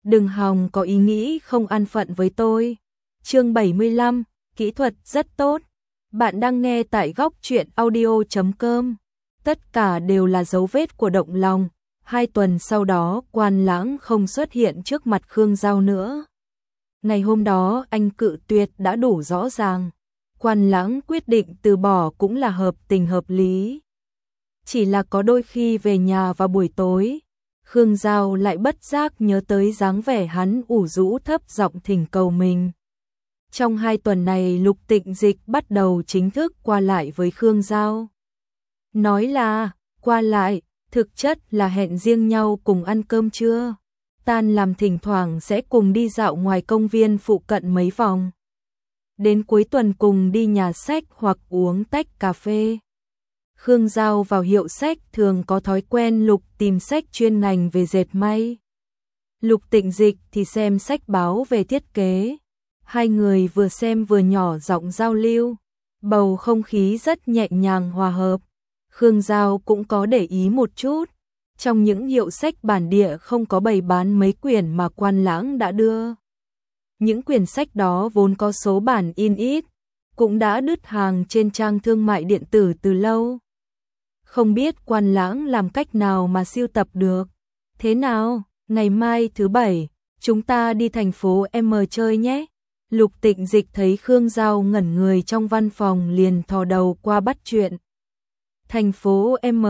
đừng hòng có ý nghĩ không an phận với tôi. Chương 75, kỹ thuật rất tốt. Bạn đang nghe tại góc truyện audio.com. Tất cả đều là dấu vết của động lòng. 2 tuần sau đó Quan Lãng không xuất hiện trước mặt Khương Giao nữa. Ngày hôm đó anh cự tuyệt đã đủ rõ ràng. Quan Lãng quyết định từ bỏ cũng là hợp tình hợp lý. Chỉ là có đôi khi về nhà vào buổi tối, Khương Giao lại bất giác nhớ tới dáng vẻ hắn ủ rũ thấp giọng thỉnh cầu mình. Trong 2 tuần này Lục Tịnh Dịch bắt đầu chính thức qua lại với Khương Giao. Nói là qua lại, thực chất là hẹn riêng nhau cùng ăn cơm trưa. Tan làm thỉnh thoảng sẽ cùng đi dạo ngoài công viên phụ cận mấy vòng. Đến cuối tuần cùng đi nhà sách hoặc uống tách cà phê. Khương Giao vào hiệu sách thường có thói quen lục tìm sách chuyên ngành về dệt may. Lục Tịnh Dịch thì xem sách báo về thiết kế. 2 người vừa xem vừa nhỏ giọng giao lưu. Bầu không khí rất nhẹ nhàng hòa hợp. Khương Giao cũng có để ý một chút. Trong những hiệu sách bản địa không có bày bán mấy quyển mà Quan Lãng đã đưa. Những quyển sách đó vốn có số bản in ít, cũng đã đứt hàng trên trang thương mại điện tử từ lâu. Không biết Quan Lãng làm cách nào mà sưu tập được. Thế nào, ngày mai thứ Bảy, chúng ta đi thành phố M chơi nhé. Lục Tịnh Dịch thấy Khương Giao ngẩn người trong văn phòng liền thò đầu qua bắt chuyện. Thành phố M,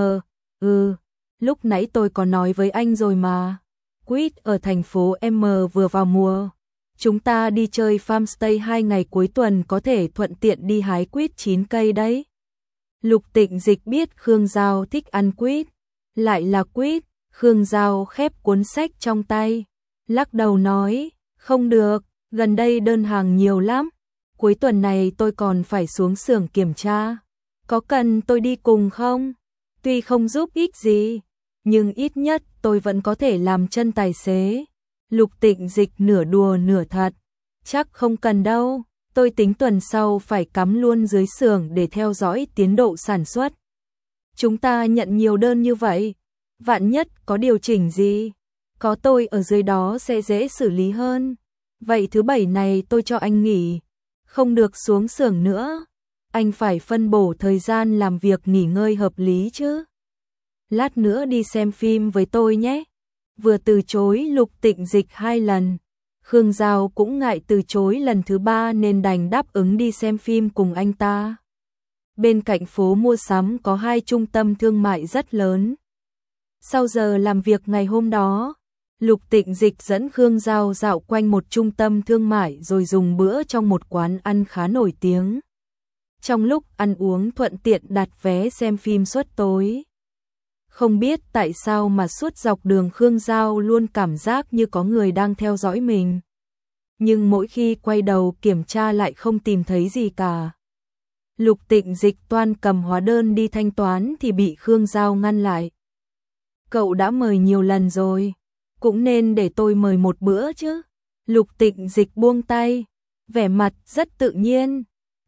lúc nãy tôi có nói với anh rồi mà. Quýt ở thành phố M vừa vào mùa. Chúng ta đi chơi farmstay 2 ngày cuối tuần có thể thuận tiện đi hái quýt 9 cây đấy. Lục Tịnh Dịch biết Khương Giao thích ăn quýt. Lại là quýt, Khương Giao khép cuốn sách trong tay. Lắc đầu nói, không được, gần đây đơn hàng nhiều lắm. Cuối tuần này tôi còn phải xuống xưởng kiểm tra. Có cần tôi đi cùng không? Tuy không giúp ích gì, nhưng ít nhất tôi vẫn có thể làm chân tài xế. Lục Tịnh Dịch nửa đùa nửa thật. Chắc không cần đâu, tôi tính tuần sau phải cắm luôn dưới xưởng để theo dõi tiến độ sản xuất. Chúng ta nhận nhiều đơn như vậy, vạn nhất có điều chỉnh gì, có tôi ở dưới đó sẽ dễ xử lý hơn. Vậy thứ Bảy này tôi cho anh nghỉ, không được xuống xưởng nữa. Anh phải phân bổ thời gian làm việc nghỉ ngơi hợp lý chứ. Lát nữa đi xem phim với tôi nhé. Vừa từ chối Lục Tịnh Dịch 2 lần, Khương Giao cũng ngại từ chối lần thứ 3 nên đành đáp ứng đi xem phim cùng anh ta. Bên cạnh phố mua sắm có 2 trung tâm thương mại rất lớn. Sau giờ làm việc ngày hôm đó, Lục Tịnh Dịch dẫn Khương Giao dạo quanh một trung tâm thương mại rồi dùng bữa trong một quán ăn khá nổi tiếng. Trong lúc ăn uống thuận tiện đặt vé xem phim suốt tối. Không biết tại sao mà suốt dọc đường Khương Giao luôn cảm giác như có người đang theo dõi mình. Nhưng mỗi khi quay đầu kiểm tra lại không tìm thấy gì cả. Lục Tịnh Dịch toan cầm hóa đơn đi thanh toán thì bị Khương Giao ngăn lại. Cậu đã mời nhiều lần rồi, cũng nên để tôi mời một bữa chứ. Lục Tịnh Dịch buông tay, vẻ mặt rất tự nhiên.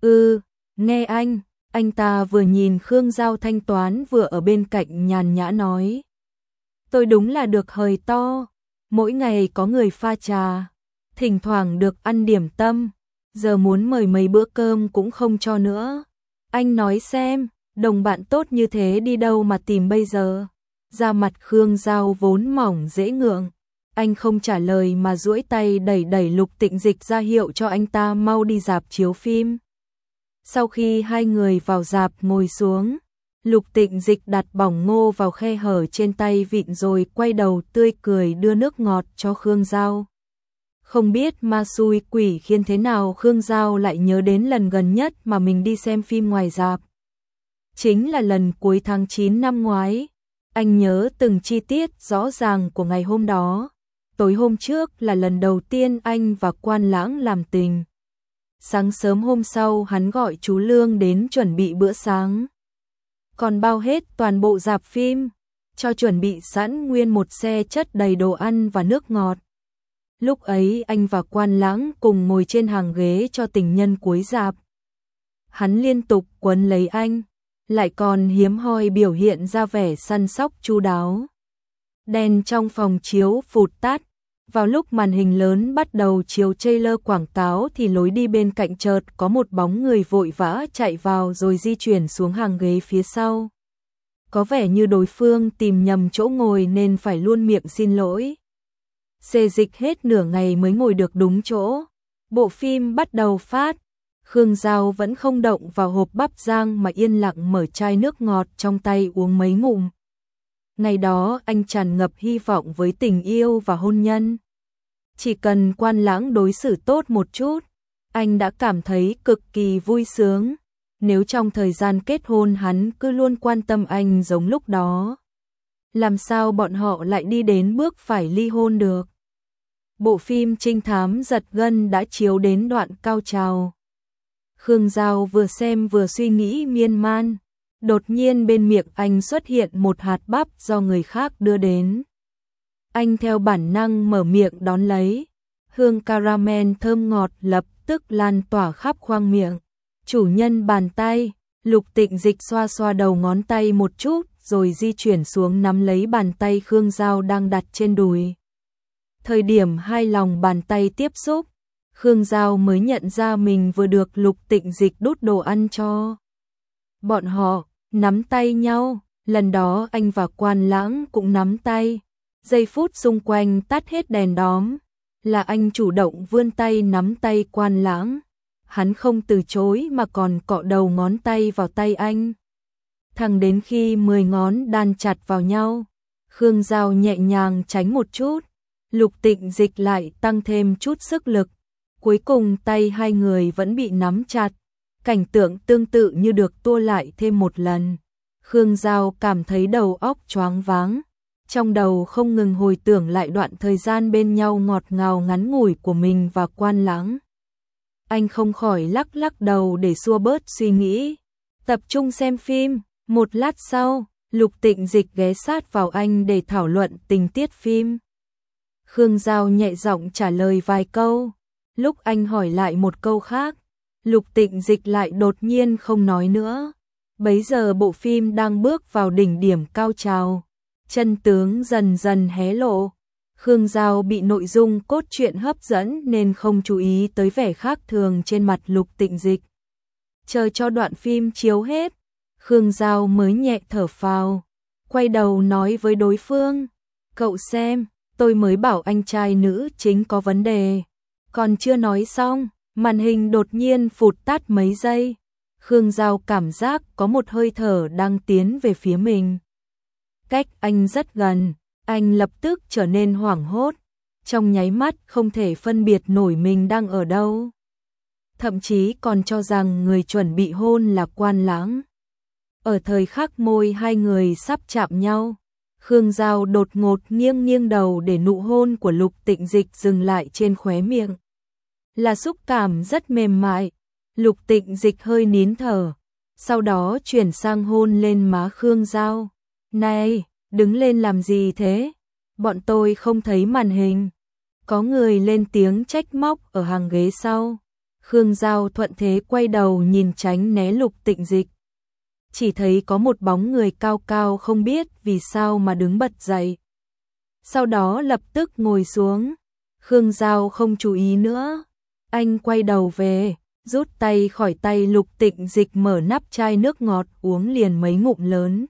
Nghe anh ta vừa nhìn Khương Giao thanh toán vừa ở bên cạnh nhàn nhã nói. Tôi đúng là được hời to, mỗi ngày có người pha trà, thỉnh thoảng được ăn điểm tâm, giờ muốn mời mấy bữa cơm cũng không cho nữa. Anh nói xem, đồng bạn tốt như thế đi đâu mà tìm bây giờ? Da mặt Khương Giao vốn mỏng dễ ngượng, anh không trả lời mà duỗi tay đẩy đẩy Lục Tịnh Dịch ra hiệu cho anh ta mau đi rạp chiếu phim. Sau khi 2 người vào rạp ngồi xuống, Lục Tịnh Dịch đặt bỏng ngô vào khe hở trên tay vịn rồi quay đầu tươi cười đưa nước ngọt cho Khương Giao. Không biết ma xui quỷ khiến thế nào Khương Giao lại nhớ đến lần gần nhất mà mình đi xem phim ngoài rạp. Chính là lần cuối tháng 9 năm ngoái. Anh nhớ từng chi tiết rõ ràng của ngày hôm đó. Tối hôm trước là lần đầu tiên anh và Quan Lãng làm tình. Sáng sớm hôm sau hắn gọi chú Lương đến chuẩn bị bữa sáng. Còn bao hết toàn bộ rạp phim, cho chuẩn bị sẵn nguyên một xe chất đầy đồ ăn và nước ngọt. Lúc ấy anh và Quan Lãng cùng ngồi trên hàng ghế cho tình nhân cuối rạp. Hắn liên tục quấn lấy anh, lại còn hiếm hoi biểu hiện ra vẻ săn sóc chu đáo. Đèn trong phòng chiếu phụt tắt, Vào lúc màn hình lớn bắt đầu chiếu trailer quảng cáo thì lối đi bên cạnh chợt có một bóng người vội vã chạy vào rồi di chuyển xuống hàng ghế phía sau. Có vẻ như đối phương tìm nhầm chỗ ngồi nên phải luôn miệng xin lỗi. Xê dịch hết nửa ngày mới ngồi được đúng chỗ. Bộ phim bắt đầu phát. Khương Giao vẫn không động vào hộp bắp rang mà yên lặng mở chai nước ngọt trong tay uống mấy ngụm. Ngày đó anh tràn ngập hy vọng với tình yêu và hôn nhân. Chỉ cần Quan Lãng đối xử tốt một chút, anh đã cảm thấy cực kỳ vui sướng. Nếu trong thời gian kết hôn hắn cứ luôn quan tâm anh giống lúc đó, làm sao bọn họ lại đi đến bước phải ly hôn được. Bộ phim trinh thám giật gân đã chiếu đến đoạn cao trào. Khương Giao vừa xem vừa suy nghĩ miên man. Đột nhiên bên miệng anh xuất hiện một hạt bắp do người khác đưa đến. Anh theo bản năng mở miệng đón lấy. Hương caramel thơm ngọt lập tức lan tỏa khắp khoang miệng. Chủ nhân bàn tay, Lục Tịnh Dịch xoa xoa đầu ngón tay một chút rồi di chuyển xuống nắm lấy bàn tay Khương Giao đang đặt trên đùi. Thời điểm hai lòng bàn tay tiếp xúc, Khương Giao mới nhận ra mình vừa được Lục Tịnh Dịch đút đồ ăn cho. Bọn họ nắm tay nhau, lần đó anh và Quan Lãng cũng nắm tay. Giây phút xung quanh tắt hết đèn đóm, là anh chủ động vươn tay nắm tay Quan Lãng. Hắn không từ chối mà còn cọ đầu ngón tay vào tay anh. Thẳng đến khi 10 ngón đan chặt vào nhau, Khương Giao nhẹ nhàng tránh một chút, Lục Tịnh Dịch lại tăng thêm chút sức lực. Cuối cùng tay hai người vẫn bị nắm chặt. Cảnh tượng tương tự như được tua lại thêm một lần. Khương Giao cảm thấy đầu óc choáng váng. Trong đầu không ngừng hồi tưởng lại đoạn thời gian bên nhau ngọt ngào ngắn ngủi của mình và Quan Lãng. Anh không khỏi lắc lắc đầu để xua bớt suy nghĩ. Tập trung xem phim. Một lát sau, Lục Tịnh Dịch ghé sát vào anh để thảo luận tình tiết phim. Khương Giao nhẹ giọng trả lời vài câu. Lúc anh hỏi lại một câu khác, Lục Tịnh Dịch lại đột nhiên không nói nữa. Bấy giờ bộ phim đang bước vào đỉnh điểm cao trào. Chân tướng dần dần hé lộ. Khương Giao bị nội dung cốt truyện hấp dẫn nên không chú ý tới vẻ khác thường trên mặt Lục Tịnh Dịch. Chờ cho đoạn phim chiếu hết, Khương Giao mới nhẹ thở phào, quay đầu nói với đối phương, cậu xem, tôi mới bảo anh trai nữ chính có vấn đề. Còn chưa nói xong, màn hình đột nhiên phụt tắt mấy giây. Khương Giao cảm giác có một hơi thở đang tiến về phía mình. Cách anh rất gần, anh lập tức trở nên hoảng hốt, trong nháy mắt không thể phân biệt nổi mình đang ở đâu. Thậm chí còn cho rằng người chuẩn bị hôn là Quan Lãng. Ở thời khắc môi hai người sắp chạm nhau, Khương Giao đột ngột nghiêng nghiêng đầu để nụ hôn của Lục Tịnh Dịch dừng lại trên khóe miệng. Là xúc cảm rất mềm mại. Lục Tịnh Dịch hơi nín thở, sau đó chuyển sang hôn lên má Khương Giao. Này, đứng lên làm gì thế? Bọn tôi không thấy màn hình. Có người lên tiếng trách móc ở hàng ghế sau. Khương Giao thuận thế quay đầu nhìn tránh né Lục Tịnh Dịch. Chỉ thấy có một bóng người cao cao không biết vì sao mà đứng bật dậy. Sau đó lập tức ngồi xuống. Khương Giao không chú ý nữa. Anh quay đầu về, rút tay khỏi tay Lục Tịnh Dịch mở nắp chai nước ngọt uống liền mấy ngụm lớn.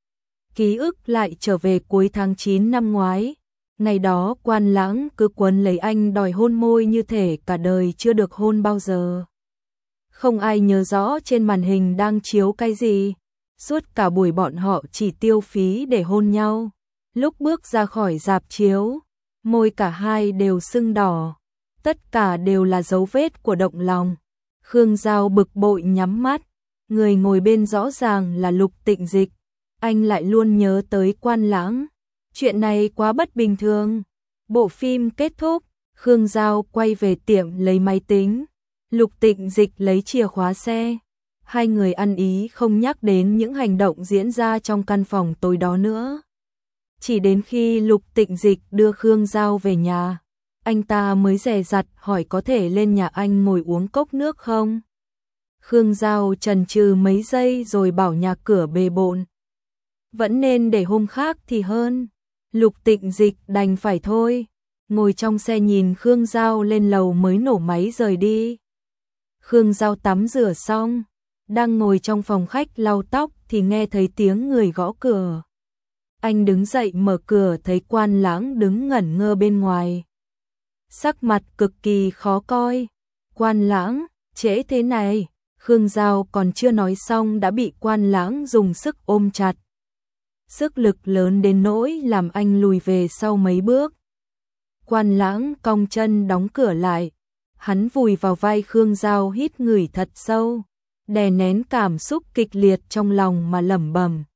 Ký ức lại trở về cuối tháng 9 năm ngoái. Ngày đó Quan Lãng cứ quấn lấy anh đòi hôn môi như thể cả đời chưa được hôn bao giờ. Không ai nhớ rõ trên màn hình đang chiếu cái gì. Suốt cả buổi bọn họ chỉ tiêu phí để hôn nhau. Lúc bước ra khỏi rạp chiếu, môi cả hai đều sưng đỏ. Tất cả đều là dấu vết của động lòng. Khương Giao bực bội nhắm mắt. Người ngồi bên rõ ràng là Lục Tịnh Dịch. Anh lại luôn nhớ tới Quan Lãng. Chuyện này quá bất bình thường. Bộ phim kết thúc, Khương Giao quay về tiệm lấy máy tính. Lục Tịnh Dịch lấy chìa khóa xe. Hai người ăn ý không nhắc đến những hành động diễn ra trong căn phòng tối đó nữa. Chỉ đến khi Lục Tịnh Dịch đưa Khương Giao về nhà, anh ta mới dè dặt hỏi có thể lên nhà anh ngồi uống cốc nước không? Khương Giao chần chừ mấy giây rồi bảo nhà cửa bề bộn. Vẫn nên để hôm khác thì hơn. Lục Tịnh Dịch đành phải thôi. ngồi trong xe nhìn Khương Giao lên lầu mới nổ máy rời đi. Khương Giao tắm rửa xong, đang ngồi trong phòng khách lau tóc thì nghe thấy tiếng người gõ cửa. Anh đứng dậy mở cửa thấy Quan Lãng đứng ngẩn ngơ bên ngoài. Sắc mặt cực kỳ khó coi. Quan Lãng, trễ thế này. Khương Giao còn chưa nói xong đã bị Quan Lãng dùng sức ôm chặt. Sức lực lớn đến nỗi làm anh lùi về sau mấy bước. Quan Lãng cong chân đóng cửa lại. Hắn vùi vào vai Khương Giao hít ngửi thật sâu, đè nén cảm xúc kịch liệt trong lòng mà lẩm bẩm.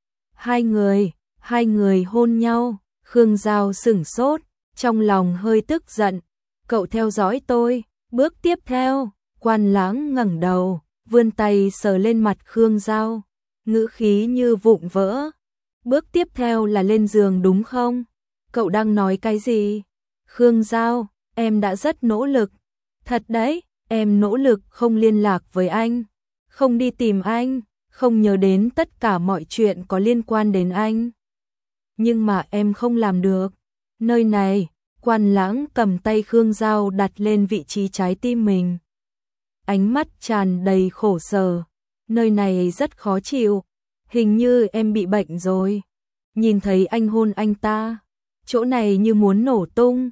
Hai người hôn nhau. Khương Giao sửng sốt, trong lòng hơi tức giận. Cậu theo dõi tôi. Bước tiếp theo, Quan Lãng ngẩng đầu, vươn tay sờ lên mặt Khương Giao, ngữ khí như vụn vỡ. Bước tiếp theo là lên giường đúng không? Cậu đang nói cái gì? Khương Giao, em đã rất nỗ lực. Thật đấy, em nỗ lực không liên lạc với anh, không đi tìm anh, không nhớ đến tất cả mọi chuyện có liên quan đến anh. Nhưng mà em không làm được. Nơi này, Quan Lãng cầm tay Khương Giao đặt lên vị trí trái tim mình. Ánh mắt tràn đầy khổ sở. Nơi này rất khó chịu. Hình như em bị bệnh rồi. Nhìn thấy anh hôn anh ta, chỗ này như muốn nổ tung.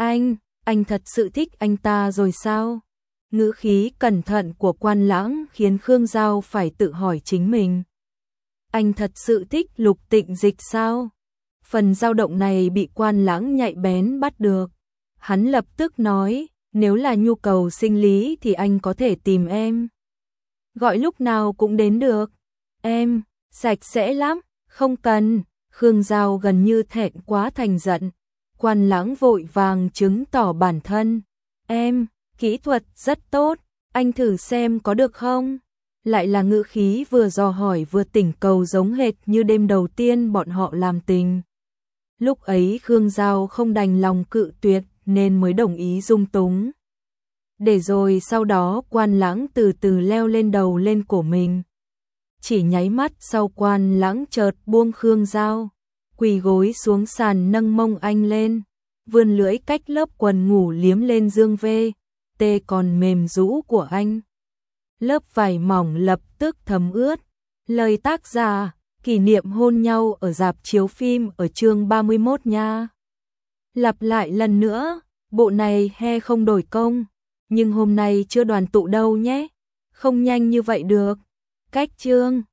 Anh thật sự thích anh ta rồi sao? Ngữ khí cẩn thận của Quan Lãng khiến Khương Giao phải tự hỏi chính mình. Anh thật sự thích Lục Tịnh Dịch sao? Phần dao động này bị Quan Lãng nhạy bén bắt được. Hắn lập tức nói, nếu là nhu cầu sinh lý thì anh có thể tìm em. Gọi lúc nào cũng đến được. Em, sạch sẽ lắm, không cần. Khương Giao gần như thẹn quá thành giận. Quan Lãng vội vàng chứng tỏ bản thân. Em, kỹ thuật rất tốt, anh thử xem có được không? Lại là ngữ khí vừa dò hỏi vừa tỉnh cầu giống hệt như đêm đầu tiên bọn họ làm tình. Lúc ấy Khương Giao không đành lòng cự tuyệt nên mới đồng ý dung túng. Để rồi sau đó Quan Lãng từ từ leo lên đầu lên cổ mình. Chỉ nháy mắt sau Quan Lãng chợt buông Khương Giao, quỳ gối xuống sàn nâng mông anh lên, vươn lưỡi cách lớp quần ngủ liếm lên dương vê, tê còn mềm rũ của anh. Lớp vải mỏng lập tức thấm ướt. Lời tác giả, kỷ niệm hôn nhau ở rạp chiếu phim ở chương 31 nha. Lặp lại lần nữa, bộ này he không đổi công, nhưng hôm nay chưa đoàn tụ đâu nhé. Không nhanh như vậy được. Cách chương